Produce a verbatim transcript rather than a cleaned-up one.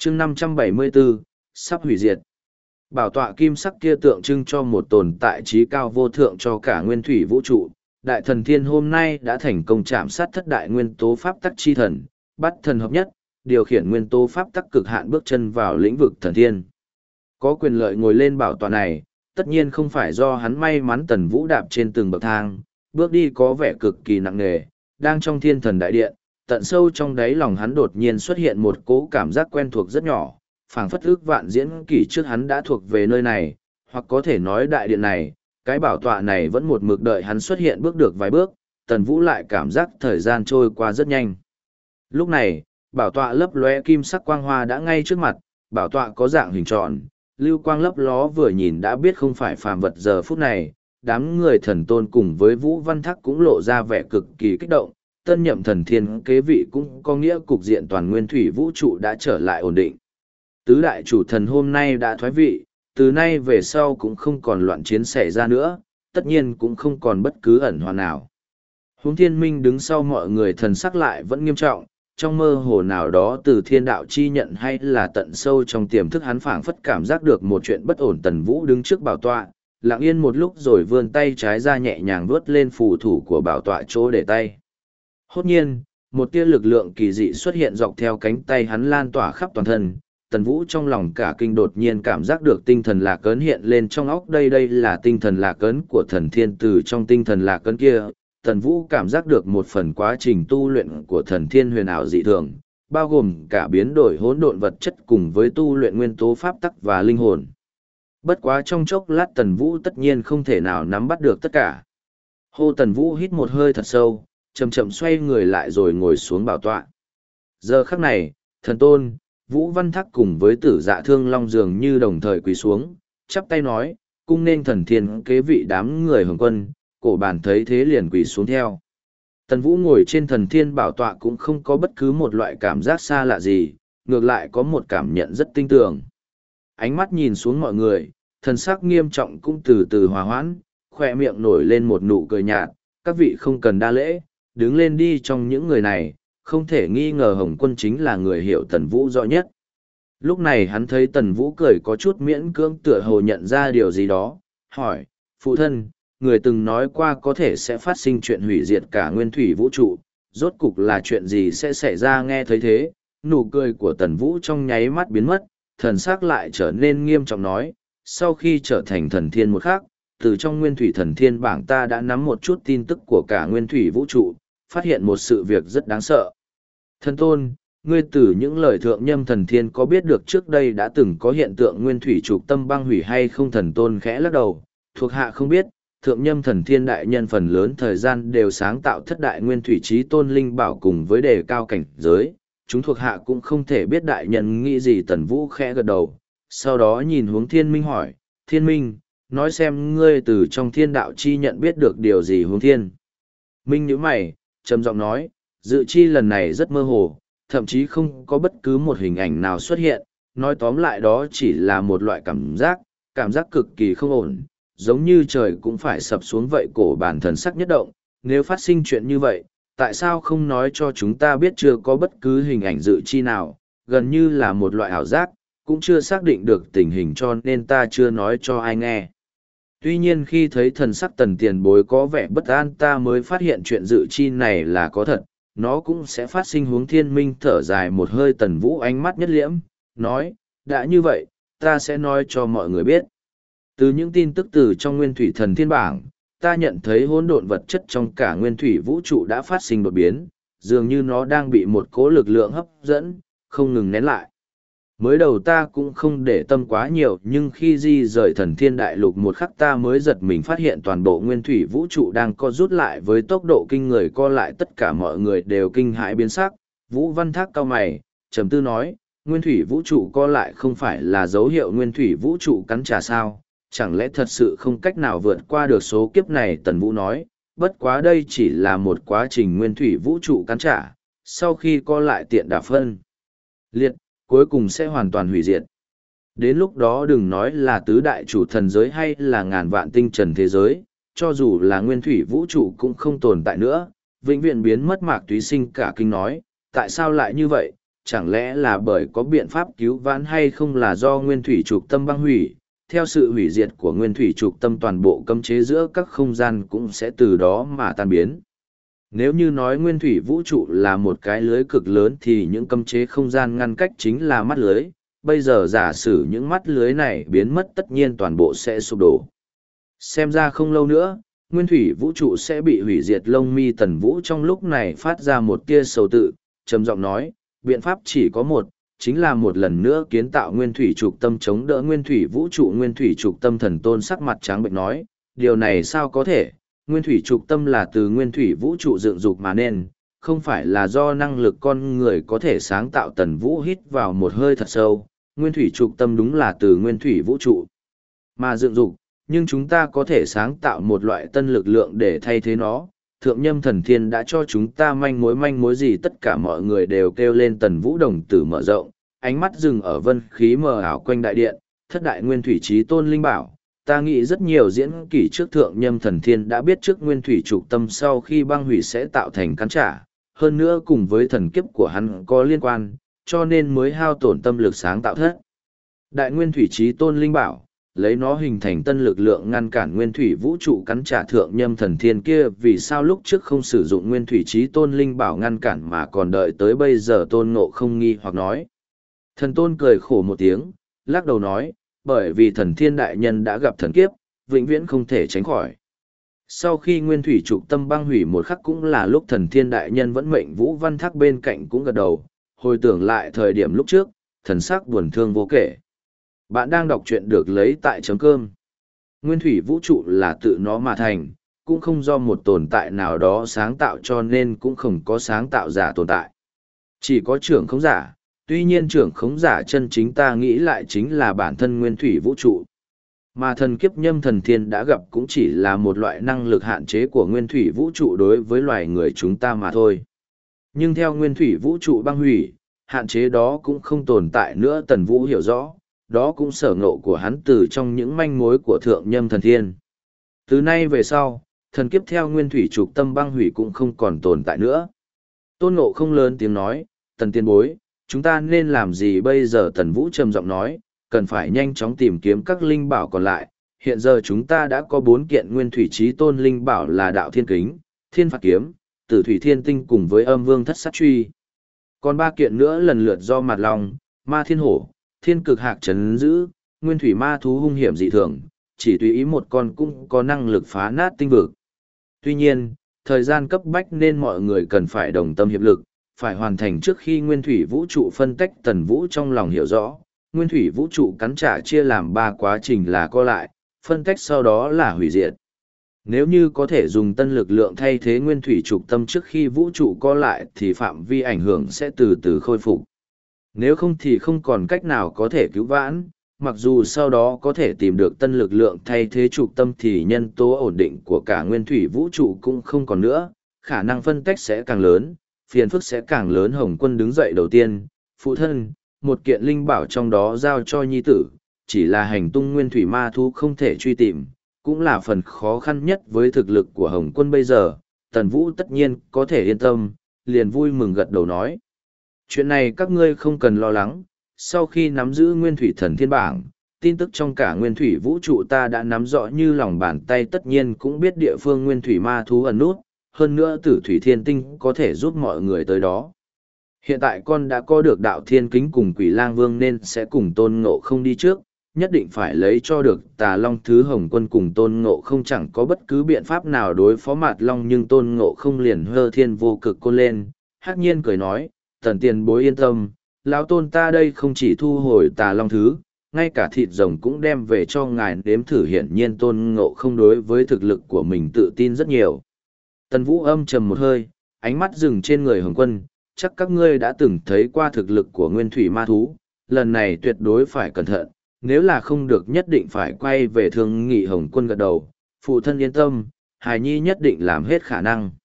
chương năm trăm bảy mươi bốn, sắp hủy diệt. Bảo tọa kim sắc kia tượng trưng cho một tồn tại trí cao vô thượng cho cả nguyên thủy vũ trụ. Đại thần thiên hôm nay đã thành công chạm sát thất đại nguyên tố pháp tắc chi thần, bắt thần hợp nhất, điều khiển nguyên tố pháp tắc cực hạn bước chân vào lĩnh vực thần thiên. Có quyền lợi ngồi lên bảo tọa này, tất nhiên không phải do hắn may mắn tần vũ đạp trên từng bậc thang, bước đi có vẻ cực kỳ nặng nề, đang trong thiên thần đại điện, tận sâu trong đáy lòng hắn đột nhiên xuất hiện một cố cảm giác quen thuộc rất nhỏ, phảng phất ước vạn diễn kỷ trước hắn đã thuộc về nơi này, hoặc có thể nói đại điện này, cái bảo tọa này vẫn một mực đợi hắn xuất hiện bước được vài bước, tần vũ lại cảm giác thời gian trôi qua rất nhanh. Lúc này, bảo tọa lấp lóe kim sắc quang hoa đã ngay trước mặt, bảo tọa có dạng hình tròn, lưu quang lấp ló vừa nhìn đã biết không phải phàm vật giờ phút này, đám người thần tôn cùng với Vũ Văn Thác cũng lộ ra vẻ cực kỳ kích động, tân nhậm thần thiên kế vị cũng có nghĩa cục diện toàn nguyên thủy vũ trụ đã trở lại ổn định. Tứ đại chủ thần hôm nay đã thoái vị, từ nay về sau cũng không còn loạn chiến xảy ra nữa, tất nhiên cũng không còn bất cứ ẩn hoàn nào. Huống thiên minh đứng sau mọi người thần sắc lại vẫn nghiêm trọng, trong mơ hồ nào đó từ thiên đạo chi nhận hay là tận sâu trong tiềm thức hắn phảng phất cảm giác được một chuyện bất ổn. Tần Vũ đứng trước bảo tọa, lặng yên một lúc rồi vươn tay trái ra nhẹ nhàng vuốt lên phù thủ của bảo tọa chỗ để tay. Hốt nhiên, một tia lực lượng kỳ dị xuất hiện dọc theo cánh tay hắn lan tỏa khắp toàn thân. Tần Vũ trong lòng cả kinh đột nhiên cảm giác được tinh thần lạc ấn hiện lên trong óc. Đây đây là tinh thần lạc ấn của thần thiên. Từ trong tinh thần lạc ấn kia, Tần Vũ cảm giác được một phần quá trình tu luyện của thần thiên huyền ảo dị thường, bao gồm cả biến đổi hỗn độn vật chất cùng với tu luyện nguyên tố pháp tắc và linh hồn. Bất quá trong chốc lát Tần Vũ tất nhiên không thể nào nắm bắt được tất cả. Hô, Tần Vũ hít một hơi thật sâu, chậm chậm xoay người lại rồi ngồi xuống bảo tọa. Giờ khắc này, thần tôn, Vũ Văn Thác cùng với Tử Dạ Thương Long dường như đồng thời quỳ xuống, chắp tay nói, cung nên thần thiên kế vị. Đám người Hồng Quân, Cổ Bàn thấy thế liền quỳ xuống theo. Tần Vũ ngồi trên thần thiên bảo tọa cũng không có bất cứ một loại cảm giác xa lạ gì, ngược lại có một cảm nhận rất tinh tường. Ánh mắt nhìn xuống mọi người, thần sắc nghiêm trọng cũng từ từ hòa hoãn, khoe miệng nổi lên một nụ cười nhạt. Các vị không cần đa lễ, đứng lên đi. Trong những người này, không thể nghi ngờ Hồng Quân chính là người hiểu Tần Vũ rõ nhất. Lúc này hắn thấy Tần Vũ cười có chút miễn cưỡng, tựa hồ nhận ra điều gì đó, hỏi, phụ thân, người từng nói qua có thể sẽ phát sinh chuyện hủy diệt cả nguyên thủy vũ trụ, rốt cục là chuyện gì sẽ xảy ra? Nghe thấy thế, nụ cười của Tần Vũ trong nháy mắt biến mất, thần sắc lại trở nên nghiêm trọng nói, sau khi trở thành thần thiên một khắc, từ trong nguyên thủy thần thiên bảng ta đã nắm một chút tin tức của cả nguyên thủy vũ trụ, phát hiện một sự việc rất đáng sợ. Thần tôn, ngươi từ những lời thượng nhâm thần thiên có biết được trước đây đã từng có hiện tượng nguyên thủy trục tâm băng hủy hay không? Thần tôn khẽ lắc đầu, thuộc hạ không biết. Thượng nhâm thần thiên đại nhân phần lớn thời gian đều sáng tạo thất đại nguyên thủy trí tôn linh bảo cùng với đề cao cảnh giới, chúng thuộc hạ cũng không thể biết đại nhân nghĩ gì. Tần Vũ khẽ gật đầu, sau đó nhìn hướng thiên minh hỏi, thiên minh, nói xem ngươi từ trong thiên đạo chi nhận biết được điều gì? Hướng thiên minh nhíu mày, trầm giọng nói, dự chi lần này rất mơ hồ, thậm chí không có bất cứ một hình ảnh nào xuất hiện, nói tóm lại đó chỉ là một loại cảm giác, cảm giác cực kỳ không ổn, giống như trời cũng phải sập xuống vậy. Cổ Bàn thần sắc nhất động, nếu phát sinh chuyện như vậy, tại sao không nói cho chúng ta biết? Chưa có bất cứ hình ảnh dự chi nào, gần như là một loại ảo giác, cũng chưa xác định được tình hình cho nên ta chưa nói cho ai nghe. Tuy nhiên khi thấy thần sắc Tần tiền bối có vẻ bất an, ta mới phát hiện chuyện dự chi này là có thật, nó cũng sẽ phát sinh. Hướng thiên minh thở dài một hơi. Tần Vũ ánh mắt nhất liễm, nói, đã như vậy, ta sẽ nói cho mọi người biết. Từ những tin tức từ trong nguyên thủy thần thiên bảng, ta nhận thấy hỗn độn vật chất trong cả nguyên thủy vũ trụ đã phát sinh đột biến, dường như nó đang bị một cỗ lực lượng hấp dẫn, không ngừng nén lại. Mới đầu ta cũng không để tâm quá nhiều, nhưng khi di rời thần thiên đại lục một khắc ta mới giật mình phát hiện toàn bộ nguyên thủy vũ trụ đang co rút lại với tốc độ kinh người. Co lại, tất cả mọi người đều kinh hãi biến sắc. Vũ Văn Thác cau mày, trầm tư nói, nguyên thủy vũ trụ co lại không phải là dấu hiệu nguyên thủy vũ trụ cắn trả sao? Chẳng lẽ thật sự không cách nào vượt qua được số kiếp này? Tần Vũ nói, bất quá đây chỉ là một quá trình nguyên thủy vũ trụ cắn trả, sau khi co lại tiện đà phân liệt, cuối cùng sẽ hoàn toàn hủy diệt. Đến lúc đó đừng nói là tứ đại chủ thần giới hay là ngàn vạn tinh trần thế giới, cho dù là nguyên thủy vũ trụ cũng không tồn tại nữa, vĩnh viễn biến mất. Mạc Túy Sinh cả kinh nói, tại sao lại như vậy? chẳng lẽ là bởi có biện pháp cứu vãn hay không là do nguyên thủy trục tâm băng hủy, theo sự hủy diệt của nguyên thủy trục tâm toàn bộ cấm chế giữa các không gian cũng sẽ từ đó mà tan biến. Nếu như nói nguyên thủy vũ trụ là một cái lưới cực lớn thì những cấm chế không gian ngăn cách chính là mắt lưới, bây giờ giả sử những mắt lưới này biến mất tất nhiên toàn bộ sẽ sụp đổ. Xem ra không lâu nữa, nguyên thủy vũ trụ sẽ bị hủy diệt. Lông mi Tần Vũ trong lúc này phát ra một tia sầu tự, trầm giọng nói, biện pháp chỉ có một, chính là một lần nữa kiến tạo nguyên thủy trục tâm chống đỡ nguyên thủy vũ trụ. Nguyên thủy trục tâm thần tôn sắc mặt trắng bệnh nói, điều này sao có thể, nguyên thủy trục tâm là từ nguyên thủy vũ trụ dựng dục mà nên, không phải là do năng lực con người có thể sáng tạo. Tần Vũ hít vào một hơi thật sâu, nguyên thủy trục tâm đúng là từ nguyên thủy vũ trụ mà dựng dục, nhưng chúng ta có thể sáng tạo một loại tân lực lượng để thay thế nó. Thượng Nhâm Thần Thiên đã cho chúng ta manh mối manh mối gì? Tất cả mọi người đều kêu lên. Tần Vũ đồng tử mở rộng, ánh mắt dừng ở vân khí mờ ảo quanh đại điện. Thất đại nguyên thủy chí tôn linh bảo, ta nghĩ rất nhiều diễn kỷ trước Thượng Nhâm Thần Thiên đã biết trước nguyên thủy trục tâm sau khi băng hủy sẽ tạo thành cắn trả, hơn nữa cùng với thần kiếp của hắn có liên quan, cho nên mới hao tổn tâm lực sáng tạo thất đại nguyên thủy chí tôn linh bảo, lấy nó hình thành tân lực lượng ngăn cản nguyên thủy vũ trụ cắn trả. Thượng Nhâm Thần Thiên kia vì sao lúc trước không sử dụng nguyên thủy chí tôn linh bảo ngăn cản mà còn đợi tới bây giờ? Tôn Ngộ không nghi hoặc nói. Thần Tôn cười khổ một tiếng, lắc đầu nói, bởi vì Thần Thiên đại nhân đã gặp thần kiếp, vĩnh viễn không thể tránh khỏi. Sau khi nguyên thủy trục tâm băng hủy một khắc cũng là lúc Thần Thiên đại nhân vẫn mệnh. Vũ Văn Thác bên cạnh cũng gật đầu, hồi tưởng lại thời điểm lúc trước, thần sắc buồn thương vô kể. Bạn đang đọc truyện được lấy tại chấm cơm. Nguyên thủy vũ trụ là tự nó mà thành, cũng không do một tồn tại nào đó sáng tạo, cho nên cũng không có sáng tạo giả tồn tại. Chỉ có trưởng khống giả, tuy nhiên trưởng khống giả chân chính ta nghĩ lại chính là bản thân nguyên thủy vũ trụ. Mà thần kiếp Nhâm Thần Thiên đã gặp cũng chỉ là một loại năng lực hạn chế của nguyên thủy vũ trụ đối với loài người chúng ta mà thôi. Nhưng theo nguyên thủy vũ trụ băng hủy, hạn chế đó cũng không tồn tại nữa. Tần Vũ hiểu rõ, đó cũng sở ngộ của hắn từ trong những manh mối của Thượng Nhâm Thần Thiên. Từ nay về sau, thần kiếp theo nguyên thủy trục tâm băng hủy cũng không còn tồn tại nữa. Tôn Ngộ không lớn tiếng nói, Tần tiên bối, chúng ta nên làm gì bây giờ? Tần Vũ trầm giọng nói, cần phải nhanh chóng tìm kiếm các linh bảo còn lại. Hiện giờ chúng ta đã có bốn kiện nguyên thủy chí tôn linh bảo là Đạo Thiên Kính, Thiên Phạt Kiếm, Tử Thủy Thiên Tinh cùng với Âm Vương Thất Sát Truy. Còn ba kiện nữa lần lượt do Mạt Long, Ma Thiên Hổ, Thiên Cực Hạc trấn giữ. Nguyên thủy ma thú hung hiểm dị thường, chỉ tùy ý một con cũng có năng lực phá nát tinh vực. Tuy nhiên, thời gian cấp bách nên mọi người cần phải đồng tâm hiệp lực, phải hoàn thành trước khi nguyên thủy vũ trụ phân tách. Tần Vũ trong lòng hiểu rõ, nguyên thủy vũ trụ cắn trả chia làm ba quá trình là co lại, phân tách sau đó là hủy diệt. Nếu như có thể dùng tân lực lượng thay thế nguyên thủy trục tâm trước khi vũ trụ co lại thì phạm vi ảnh hưởng sẽ từ từ khôi phục. Nếu không thì không còn cách nào có thể cứu vãn, mặc dù sau đó có thể tìm được tân lực lượng thay thế trục tâm thì nhân tố ổn định của cả nguyên thủy vũ trụ cũng không còn nữa, khả năng phân tách sẽ càng lớn, phiền phức sẽ càng lớn. Hồng Quân đứng dậy đầu tiên, phụ thân, một kiện linh bảo trong đó giao cho nhi tử, chỉ là hành tung nguyên thủy ma thú không thể truy tìm, cũng là phần khó khăn nhất với thực lực của Hồng Quân bây giờ. Tần Vũ tất nhiên có thể yên tâm, liền vui mừng gật đầu nói. Chuyện này các ngươi không cần lo lắng, sau khi nắm giữ nguyên thủy thần thiên bảng, tin tức trong cả nguyên thủy vũ trụ ta đã nắm rõ như lòng bàn tay, tất nhiên cũng biết địa phương nguyên thủy ma thú ẩn nút, hơn nữa Tử Thủy Thiên Tinh có thể giúp mọi người tới đó. Hiện tại con đã có được Đạo Thiên Kính cùng Quỷ Lang Vương nên sẽ cùng Tôn Ngộ không đi trước, nhất định phải lấy cho được Tà Long Thứ. Hồng Quân cùng Tôn Ngộ không chẳng có bất cứ biện pháp nào đối phó Mạt Long, nhưng Tôn Ngộ không liền hơ thiên vô cực côn lên, hắc nhiên cười nói, Tần tiền bối yên tâm, lão tôn ta đây không chỉ thu hồi Tà Long Thứ, ngay cả thịt rồng cũng đem về cho ngài nếm thử. Hiển nhiên Tôn Ngộ không đối với thực lực của mình tự tin rất nhiều. Tần Vũ âm trầm một hơi, ánh mắt dừng trên người Hồng Quân, chắc các ngươi đã từng thấy qua thực lực của nguyên thủy ma thú, lần này tuyệt đối phải cẩn thận, nếu là không được nhất định phải quay về thương nghị. Hồng Quân gật đầu, phụ thân yên tâm, hài nhi nhất định làm hết khả năng.